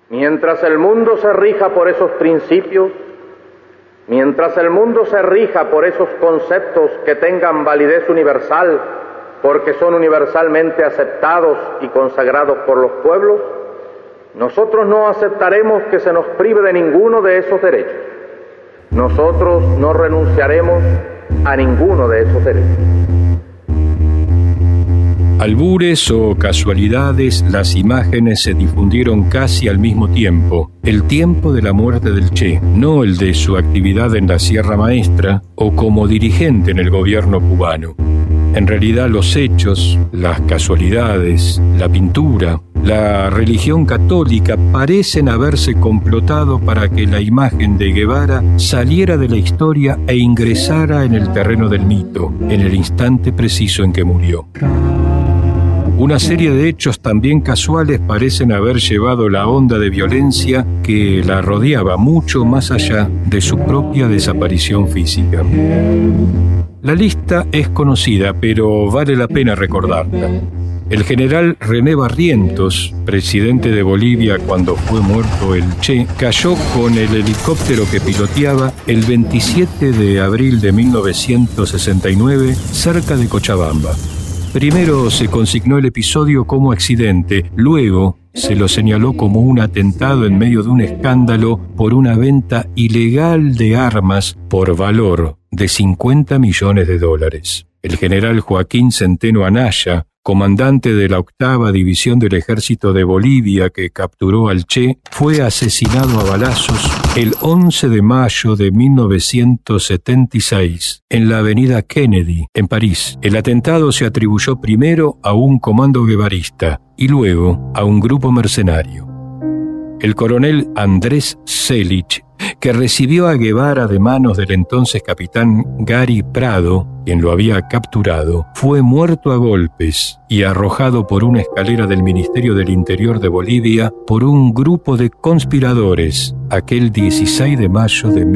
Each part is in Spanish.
Mientras el mundo se rija por esos principios, mientras el mundo se rija por esos conceptos que tengan validez universal, porque son universalmente aceptados y consagrados por los pueblos, nosotros no aceptaremos que se nos prive de ninguno de esos derechos. Nosotros no renunciaremos a ninguno de esos derechos. Albures o casualidades, las imágenes se difundieron casi al mismo tiempo. El tiempo de la muerte del Che, no el de su actividad en la Sierra Maestra o como dirigente en el gobierno cubano. En realidad los hechos, las casualidades, la pintura, la religión católica parecen haberse complotado para que la imagen de Guevara saliera de la historia e ingresara en el terreno del mito, en el instante preciso en que murió. Una serie de hechos también casuales parecen haber llevado la onda de violencia que la rodeaba mucho más allá de su propia desaparición física. La lista es conocida, pero vale la pena recordarla. El general René Barrientos, presidente de Bolivia cuando fue muerto el Che, cayó con el helicóptero que piloteaba el 27 de abril de 1969 cerca de Cochabamba. Primero se consignó el episodio como accidente, luego se lo señaló como un atentado en medio de un escándalo por una venta ilegal de armas por valor de $50 millones. El general Joaquín Centeno Anaya, comandante de la 8ª División del Ejército de Bolivia que capturó al Che, fue asesinado a balazos el 11 de mayo de 1976 en la avenida Kennedy, en París. El atentado se atribuyó primero a un comando guevarista y luego a un grupo mercenario. El coronel Andrés Selich, que recibió a Guevara de manos del entonces capitán Gary Prado, quien lo había capturado, fue muerto a golpes y arrojado por una escalera del Ministerio del Interior de Bolivia por un grupo de conspiradores aquel 16 de mayo de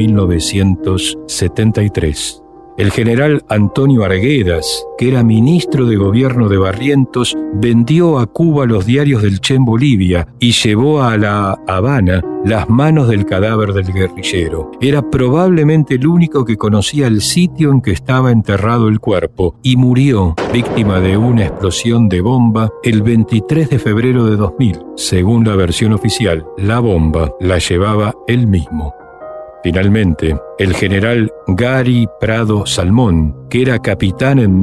1973. El general Antonio Arguedas, que era ministro de gobierno de Barrientos, vendió a Cuba los diarios del Che en Bolivia y llevó a La Habana las manos del cadáver del guerrillero. Era probablemente el único que conocía el sitio en que estaba enterrado el cuerpo y murió víctima de una explosión de bomba el 23 de febrero de 2000. Según la versión oficial, la bomba la llevaba él mismo. Finalmente, el general Gary Prado Salmón, que era capitán en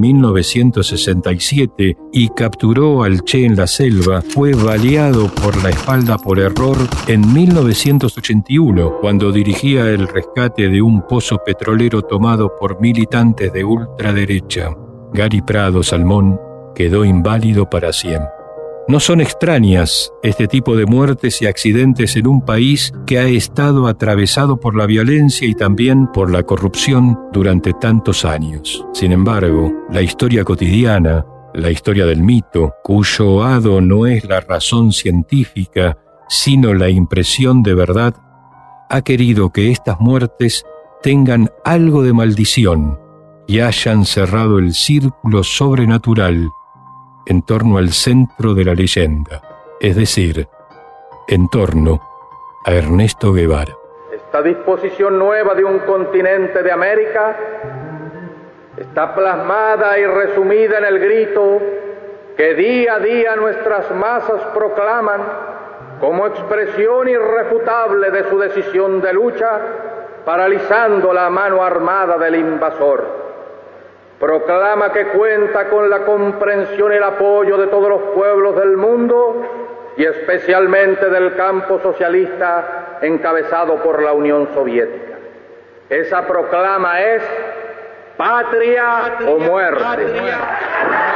1967 y capturó al Che en la selva, fue baleado por la espalda por error en 1981, cuando dirigía el rescate de un pozo petrolero tomado por militantes de ultraderecha. Gary Prado Salmón quedó inválido para siempre. No son extrañas este tipo de muertes y accidentes en un país que ha estado atravesado por la violencia y también por la corrupción durante tantos años. Sin embargo, la historia cotidiana, la historia del mito, cuyo hado no es la razón científica, sino la impresión de verdad, ha querido que estas muertes tengan algo de maldición y hayan cerrado el círculo sobrenatural en torno al centro de la leyenda, es decir, en torno a Ernesto Guevara. Esta disposición nueva de un continente de América está plasmada y resumida en el grito que día a día nuestras masas proclaman como expresión irrefutable de su decisión de lucha, paralizando la mano armada del invasor. Proclama que cuenta con la comprensión y el apoyo de todos los pueblos del mundo y especialmente del campo socialista encabezado por la Unión Soviética. Esa proclama es patria o muerte.